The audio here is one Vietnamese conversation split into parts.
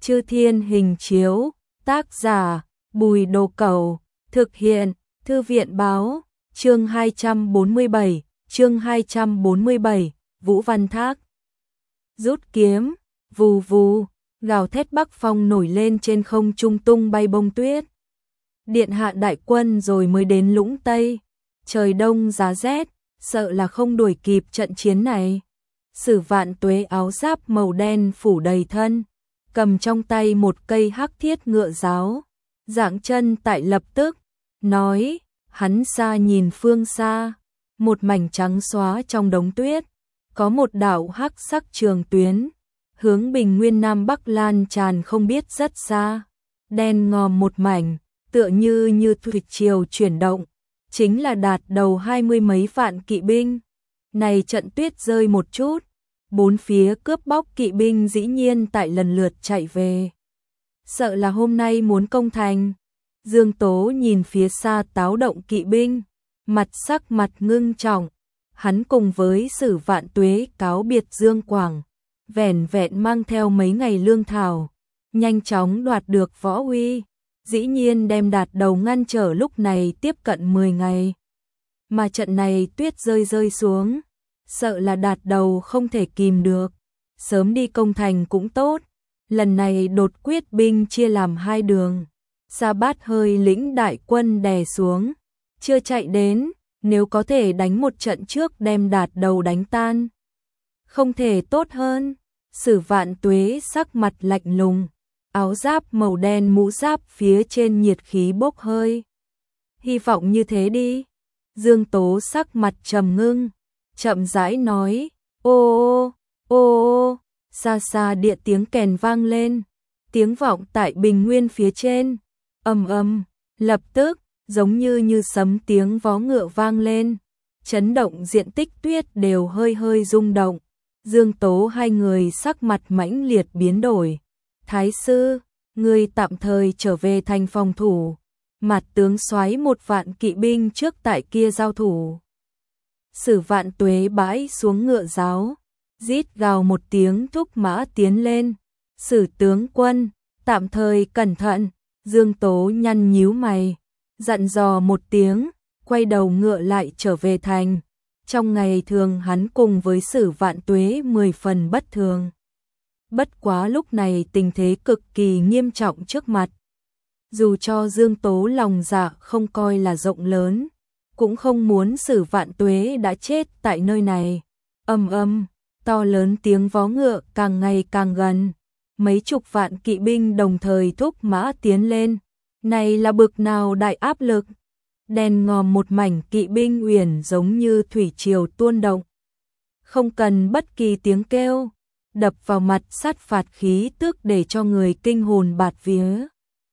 Chư Thiên Hình Chiếu, tác giả Bùi Đồ Cẩu, thực hiện Thư viện Báo, chương 247, Vũ Văn Thác. Rút kiếm, vù vù, gào thét bắc phong nổi lên trên không trung tung bay bông tuyết. Điện hạ đại quân rồi mới đến Lũng Tây, trời đông giá rét, sợ là không đuổi kịp trận chiến này. Sử Vạn Tuế áo giáp màu đen phủ đầy thân, cầm trong tay một cây hắc thiết ngựa giáo, dạng chân tại lập tức, nói, hắn xa nhìn phương xa, một mảnh trắng xóa trong đống tuyết, có một đạo hắc sắc trường tuyến, hướng bình nguyên nam bắc lan tràn không biết rất xa, đen ngòm một mảnh, tựa như thủy triều chuyển động, chính là Đạt Đầu 20 mấy vạn kỵ binh. Này trận tuyết rơi một chút, bốn phía cướp bóc kỵ binh dĩ nhiên tại lần lượt chạy về. Sợ là hôm nay muốn công thành. Dương Tố nhìn phía xa táo động kỵ binh, sắc mặt ngưng trọng. Hắn cùng với Sử Vạn Tuế cáo biệt Dương Quảng, vẻn vẹn mang theo mấy ngày lương thảo, nhanh chóng đoạt được võ uy, dĩ nhiên đem Đạt Đầu ngăn trở lúc này tiếp cận 10 ngày. Mà trận này tuyết rơi xuống, sợ là Đạt Đầu không thể kìm được, sớm đi công thành cũng tốt. Lần này đột quyết binh chia làm hai đường, Sa Bát hơi lĩnh đại quân đè xuống, chưa chạy đến, nếu có thể đánh một trận trước đem Đạt Đầu đánh tan, không thể tốt hơn. Sử Vạn Tuế sắc mặt lạnh lùng, áo giáp màu đen mũ giáp phía trên nhiệt khí bốc hơi. Hy vọng như thế đi. Dương Tố sắc mặt trầm ngưng, chậm rãi nói, ô, xa xa địa tiếng kèn vang lên, tiếng vọng tại bình nguyên phía trên, ầm, lập tức, giống như sấm tiếng vó ngựa vang lên, chấn động diện tích tuyết đều hơi rung động. Dương Tố hai người sắc mặt mãnh liệt biến đổi. Thái sư, người tạm thời trở về thành phòng thủ, mặt tướng soái 1 vạn kỵ binh trước tại kia giao thủ. Sử Vạn Tuế bãi xuống ngựa giáo, rít gào một tiếng thúc mã tiến lên. Sử tướng quân, tạm thời cẩn thận. Dương Tố nhăn nhíu mày, dặn dò một tiếng, quay đầu ngựa lại trở về thành. Trong ngày thường hắn cùng với Sử Vạn Tuế 10 phần bất thường. Bất quá lúc này tình thế cực kỳ nghiêm trọng trước mặt. Dù cho Dương Tố lòng dạ không coi là rộng lớn, cũng không muốn Sử Vạn Tuế đã chết tại nơi này. Ầm, to lớn tiếng vó ngựa càng ngày càng gần. Mấy chục vạn kỵ binh đồng thời thúc mã tiến lên. Này là bực nào đại áp lực. Đèn ngòm một mảnh kỵ binh uyển giống như thủy triều tuôn động. Không cần bất kỳ tiếng kêu, đập vào mặt sát phạt khí tức để cho người kinh hồn bạt vía.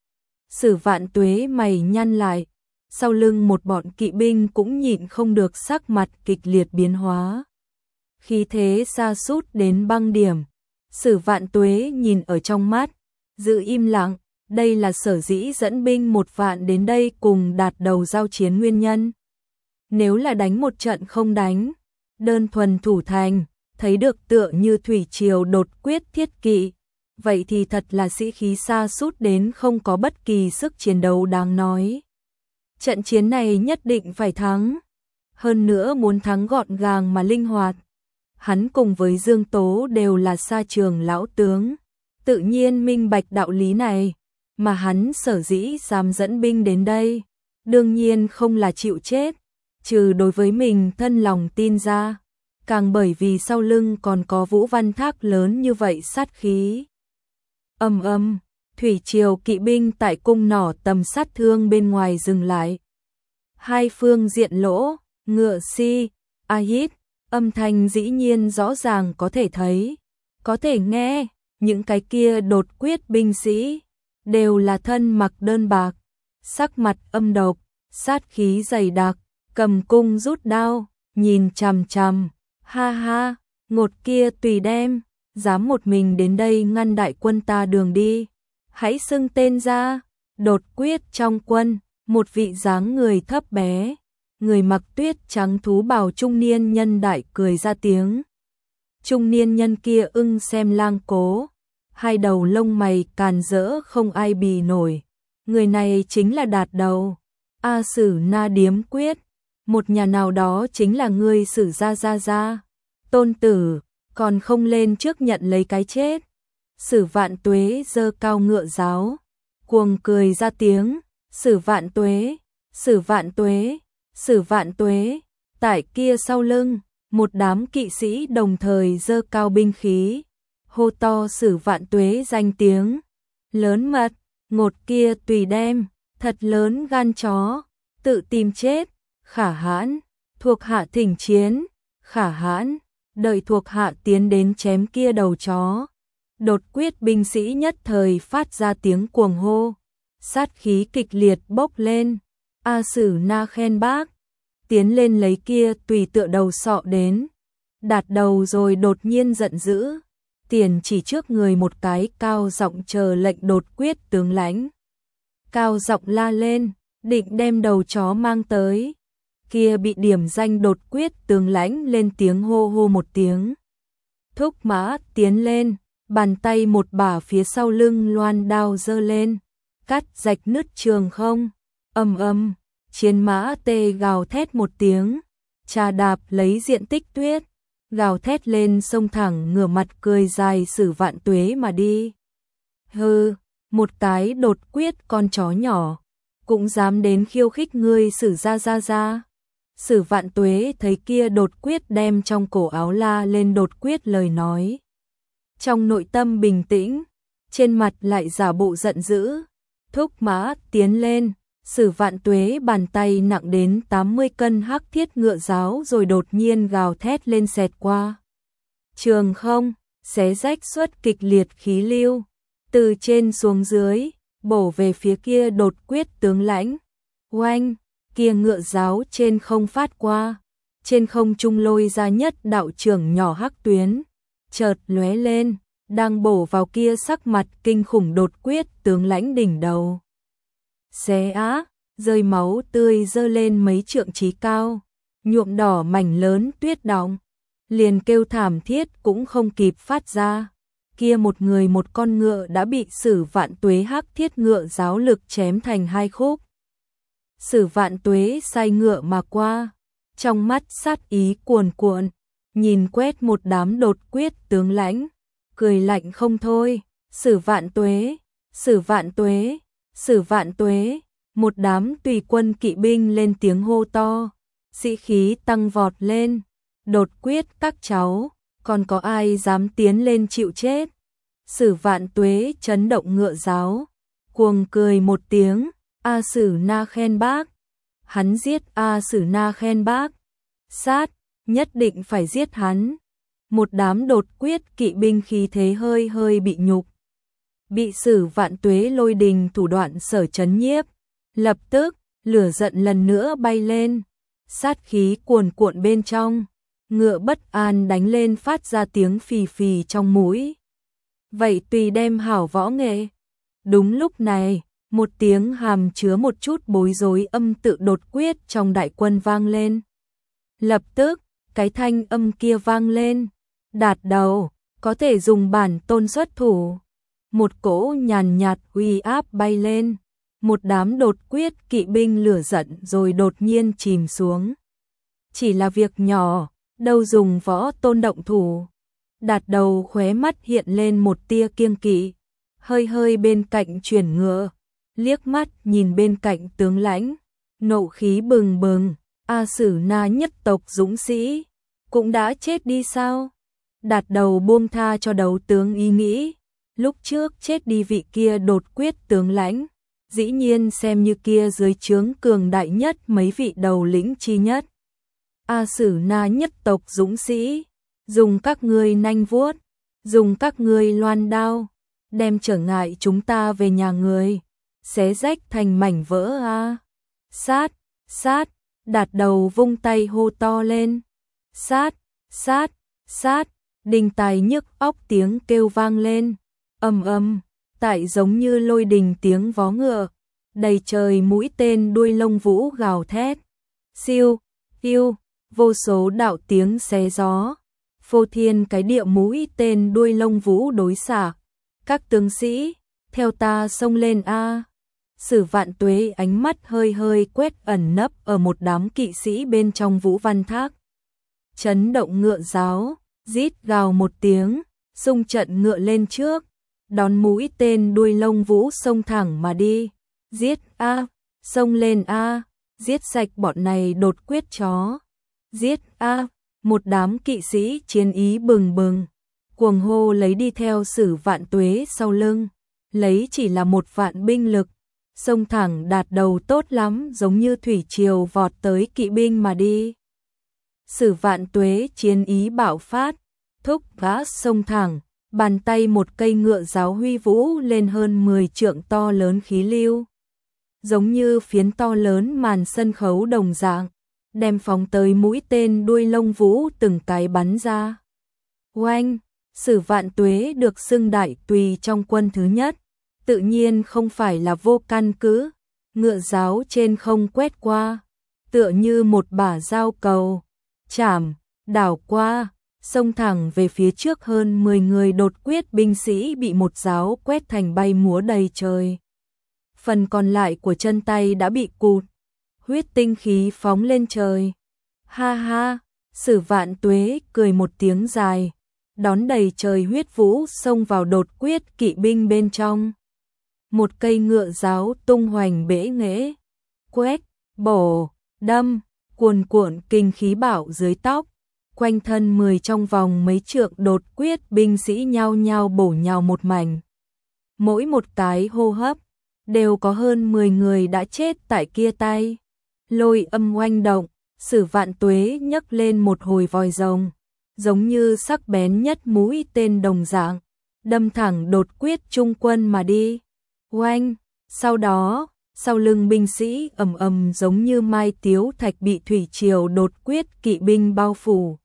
Sử Vạn Tuế mày nhăn lại, sau lưng một bọn kỵ binh cũng nhịn không được sắc mặt kịch liệt biến hóa. Khí thế sa sút đến băng điểm, Sử Vạn Tuế nhìn ở trong mắt, giữ im lặng, đây là sở dĩ dẫn binh 1 vạn đến đây cùng Đạt Đầu giao chiến nguyên nhân. Nếu là đánh một trận không đánh, đơn thuần thủ thành, thấy được tựa như thủy triều đột quyết thiết kỵ, vậy thì thật là sĩ khí sa sút đến không có bất kỳ sức chiến đấu đáng nói. Trận chiến này nhất định phải thắng, hơn nữa muốn thắng gọn gàng mà linh hoạt. Hắn cùng với Dương Tố đều là sa trường lão tướng, tự nhiên minh bạch đạo lý này, mà hắn sở dĩ dám dẫn binh đến đây, đương nhiên không là chịu chết, trừ đối với mình thân lòng tin ra, càng bởi vì sau lưng còn có Vũ Văn Thác lớn như vậy sát khí. Ầm, thủy triều kỵ binh tại cung nỏ tầm sát thương bên ngoài dừng lại. Hai phương diện lỗ, ngựa si, hít, âm thanh dĩ nhiên rõ ràng có thể thấy, có thể nghe, những cái kia đột quyết binh sĩ, đều là thân mặc đơn bạc, sắc mặt âm độc, sát khí dày đặc, cầm cung rút đao, nhìn chằm chằm, ha, ngột kia tùy đem, dám một mình đến đây ngăn đại quân ta đường đi, hãy xưng tên ra. Đột quyết trong quân, một vị dáng người thấp bé, người mặc tuyết trắng thú bào trung niên nhân đại cười ra tiếng. Trung niên nhân kia ưng xem Lang Cố, hai đầu lông mày càn rỡ không ai bì nổi. Người này chính là Đạt Đầu, A Sử Na điếm quyết, một nhà nào đó chính là ngươi Sử gia. Tôn tử, còn không lên trước nhận lấy cái chết. Sử Vạn Tuế giơ cao ngựa giáo, cuồng cười ra tiếng, Sử Vạn Tuế, Sử Vạn Tuế, Sử Vạn Tuế. Tại kia sau lưng, một đám kỵ sĩ đồng thời giơ cao binh khí, hô to Sử Vạn Tuế danh tiếng. Lớn mật, ngột kia tùy đem, thật lớn gan chó, tự tìm chết, Khả hãn, thuộc hạ thỉnh chiến, Khả hãn, đợi thuộc hạ tiến đến chém kia đầu chó. Đột quyết binh sĩ nhất thời phát ra tiếng cuồng hô, sát khí kịch liệt bốc lên. A Sử Na khen bác, tiến lên lấy kia tùy tựa đầu sọ đến. Đạt Đầu rồi đột nhiên giận dữ, tiền chỉ trước người một cái, cao giọng chờ lệnh đột quyết tướng lãnh. Cao giọng la lên, định đem đầu chó mang tới. Kia bị điểm danh đột quyết tướng lãnh lên tiếng hô hô một tiếng. Thúc mã tiến lên, bàn tay một bả phía sau lưng loan đao giơ lên, cắt rạch nứt trường không. Ầm ầm, chiến mã tê gào thét một tiếng, trà đạp lấy diện tích tuyết, gào thét lên xông thẳng ngửa mặt cười dài Sử Vạn Tuế mà đi. Hừ, một cái đột quyết con chó nhỏ, cũng dám đến khiêu khích ngươi Sử gia. Sử Vạn Tuế thấy kia đột quyết đem trong cổ áo la lên đột quyết lời nói. Trong nội tâm bình tĩnh, trên mặt lại giả bộ giận dữ. Thúc mã tiến lên, Sử Vạn Tuế bàn tay nặng đến 80 cân hắc thiết ngựa giáo rồi đột nhiên gào thét lên xẹt qua. Trường không, xé rách xuất kịch liệt khí lưu, từ trên xuống dưới, bổ về phía kia đột quyết tướng lãnh. Oanh, kia ngựa giáo trên không phát qua, trên không trung lôi ra nhất đạo trưởng nhỏ hắc tuyến, chợt lóe lên, đang bổ vào kia sắc mặt kinh khủng đột quyết tướng lãnh đỉnh đầu. Xé á, rơi máu tươi dơ lên mấy trượng chí cao, nhuộm đỏ mảnh lớn tuyết đọng, liền kêu thảm thiết cũng không kịp phát ra. Kia một người một con ngựa đã bị Sử Vạn Tuế hắc thiết ngựa giáo lực chém thành hai khúc. Sử Vạn Tuế sai ngựa mà qua, trong mắt sát ý cuồn cuộn, nhìn quét một đám đột quyết tướng lãnh, cười lạnh không thôi. Sử Vạn Tuế, Sử Vạn Tuế, Sử Vạn Tuế. Một đám tùy quân kỵ binh lên tiếng hô to, sĩ khí tăng vọt lên. Đột quyết các cháu, còn có ai dám tiến lên chịu chết? Sử Vạn Tuế chấn động ngựa giáo, cuồng cười một tiếng. A Sử Na khen bác, hắn giết A Sử Na khen bác, sát, nhất định phải giết hắn. Một đám đột quyết kỵ binh khí thế hơi hơi bị nhục, bị Sử Vạn Tuế lôi đình thủ đoạn sở chấn nhiếp, lập tức lửa giận lần nữa bay lên, sát khí cuồn cuộn bên trong, ngựa bất an đánh lên phát ra tiếng phì phì trong mũi. Vậy tùy đem hảo võ nghệ. Đúng lúc này, một tiếng hàm chứa một chút bối rối âm tự đột quyết trong đại quân vang lên. Lập tức, cái thanh âm kia vang lên, Đạt Đầu, có thể dùng bản tôn xuất thủ. Một cỗ nhàn nhạt uy áp bay lên, một đám đột quyết kỵ binh lửa giận rồi đột nhiên chìm xuống. Chỉ là việc nhỏ, đâu dùng võ tôn động thủ. Đạt Đầu khóe mắt hiện lên một tia kiêng kỵ, hơi hơi bên cạnh chuyển ngựa, liếc mắt nhìn bên cạnh tướng lãnh, nộ khí bừng bừng. A Sử Na nhất tộc dũng sĩ, cũng đã chết đi sao? Đạt Đầu buông tha cho đấu tướng ý nghĩ, lúc trước chết đi vị kia đột quyết tướng lãnh, dĩ nhiên xem như kia dưới trướng cường đại nhất mấy vị đầu lĩnh chi nhất. A Sử Na nhất tộc dũng sĩ, dùng các ngươi nanh vuốt, dùng các ngươi loan đao, đem trở ngại chúng ta về nhà người, xé rách thành mảnh vỡ a. Sát, sát, Đạt Đầu vung tay hô to lên. Sát, sát, sát, đinh tai nhức óc tiếng kêu vang lên. Ầm ầm, tại giống như lôi đình tiếng vó ngựa, đầy trời mũi tên đuôi lông vũ gào thét. Siêu, siêu, vô số đạo tiếng xé gió, phô thiên cái địa mũi tên đuôi lông vũ đối xạ, Các tướng sĩ, theo ta xông lên a. Sử Vạn Tuế ánh mắt hơi hơi quét ẩn nấp ở một đám kỵ sĩ bên trong Vũ Văn Thác. Chấn động ngựa giáo, rít gào một tiếng, xung trận ngựa lên trước, đón mũi tên đuôi lông vũ xông thẳng mà đi. Giết a, xông lên a, giết sạch bọn này đột quyết chó. Giết a, một đám kỵ sĩ chiến ý bừng bừng, cuồng hô lấy đi theo Sử Vạn Tuế sau lưng, lấy chỉ là 1.000 binh lực, xông thẳng đạt đầu tốt lắm, giống như thủy triều vọt tới kỵ binh mà đi. Sử Vạn Tuế chiến ý bạo phát, thúc gã xông thẳng, bàn tay một cây ngựa giáo huy vũ lên hơn 10 trượng to lớn khí lưu, giống như phiến to lớn màn sân khấu đồng dạng, đem phóng tới mũi tên đuôi lông vũ từng cái bắn ra. Oanh, Sử Vạn Tuế được xưng đại tùy trong quân thứ nhất, tự nhiên không phải là vô căn cứ, ngựa giáo trên không quét qua, tựa như một bả dao cầu, chảm, đảo qua, xông thẳng về phía trước. Hơn 10 người đột quyết binh sĩ bị một giáo quét thành bay múa đầy trời. Phần còn lại của chân tay đã bị cụt, huyết tinh khí phóng lên trời. Ha ha, Sử Vạn Tuế cười một tiếng dài, đón đầy trời huyết vũ xông vào đột quyết kỵ binh bên trong. Một cây ngựa giáo tung hoành bể nghễ, quét, bổ, đâm, cuồn cuộn kinh khí bạo dưới tóc, quanh thân 10 trong vòng mấy trượng đột quyết binh sĩ nhao nhao bổ nhào một mảnh. Mỗi một cái hô hấp đều có hơn 10 người đã chết tại kia tay. Lôi âm oanh động, Sử Vạn Tuế nhấc lên một hồi vòi rồng, giống như sắc bén nhất mũi tên đồng dạng, đâm thẳng đột quyết trung quân mà đi. Oanh, sau đó, sau lưng binh sĩ ầm ầm giống như mai tiếu thạch bị thủy triều đột quyết kỵ binh bao phủ.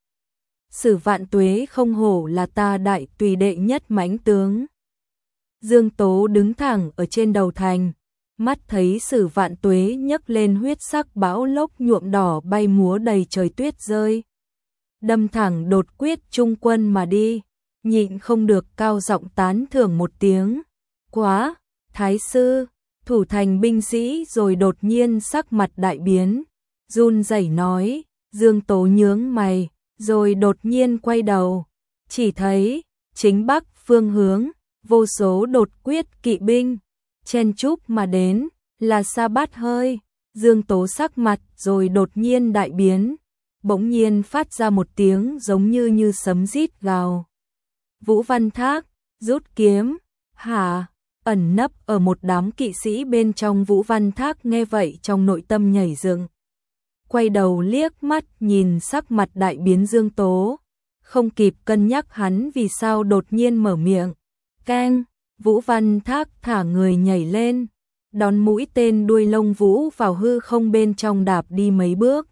Sử Vạn Tuế không hổ là ta đại tùy đệ nhất mãnh tướng. Dương Tố đứng thẳng ở trên đầu thành, mắt thấy Sử Vạn Tuế nhấc lên huyết sắc bão lốc nhuộm đỏ bay múa đầy trời tuyết rơi, đâm thẳng đột quyết trung quân mà đi, nhịn không được cao giọng tán thưởng một tiếng. Quá, Thái sư! Thủ thành binh sĩ rồi đột nhiên sắc mặt đại biến, run rẩy nói. Dương Tố nhướng mày, rồi đột nhiên quay đầu, chỉ thấy chính bắc phương hướng, vô số đột quyết kỵ binh chen chúc mà đến, là Sa Bát Hơi. Dương Tố sắc mặt rồi đột nhiên đại biến, bỗng nhiên phát ra một tiếng giống như sấm rít gào. Vũ Văn Thác, rút kiếm, hả? Ẩn nấp ở một đám kỵ sĩ bên trong Vũ Văn Thác nghe vậy trong nội tâm nhảy dựng, quay đầu liếc mắt nhìn sắc mặt đại biến Dương Tố, không kịp cân nhắc hắn vì sao đột nhiên mở miệng. Keng, Vũ Văn Thác thả người nhảy lên, đón mũi tên đuôi lông vũ vào hư không bên trong đạp đi mấy bước.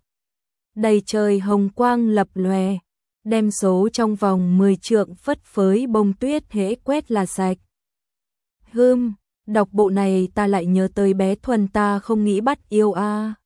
Đầy trời hồng quang lập lòe, đem số trong vòng 10 trượng phất phới bông tuyết hễ quét là sạch. Đọc bộ này ta lại nhớ tới bé Thuần ta không nghĩ bắt yêu a.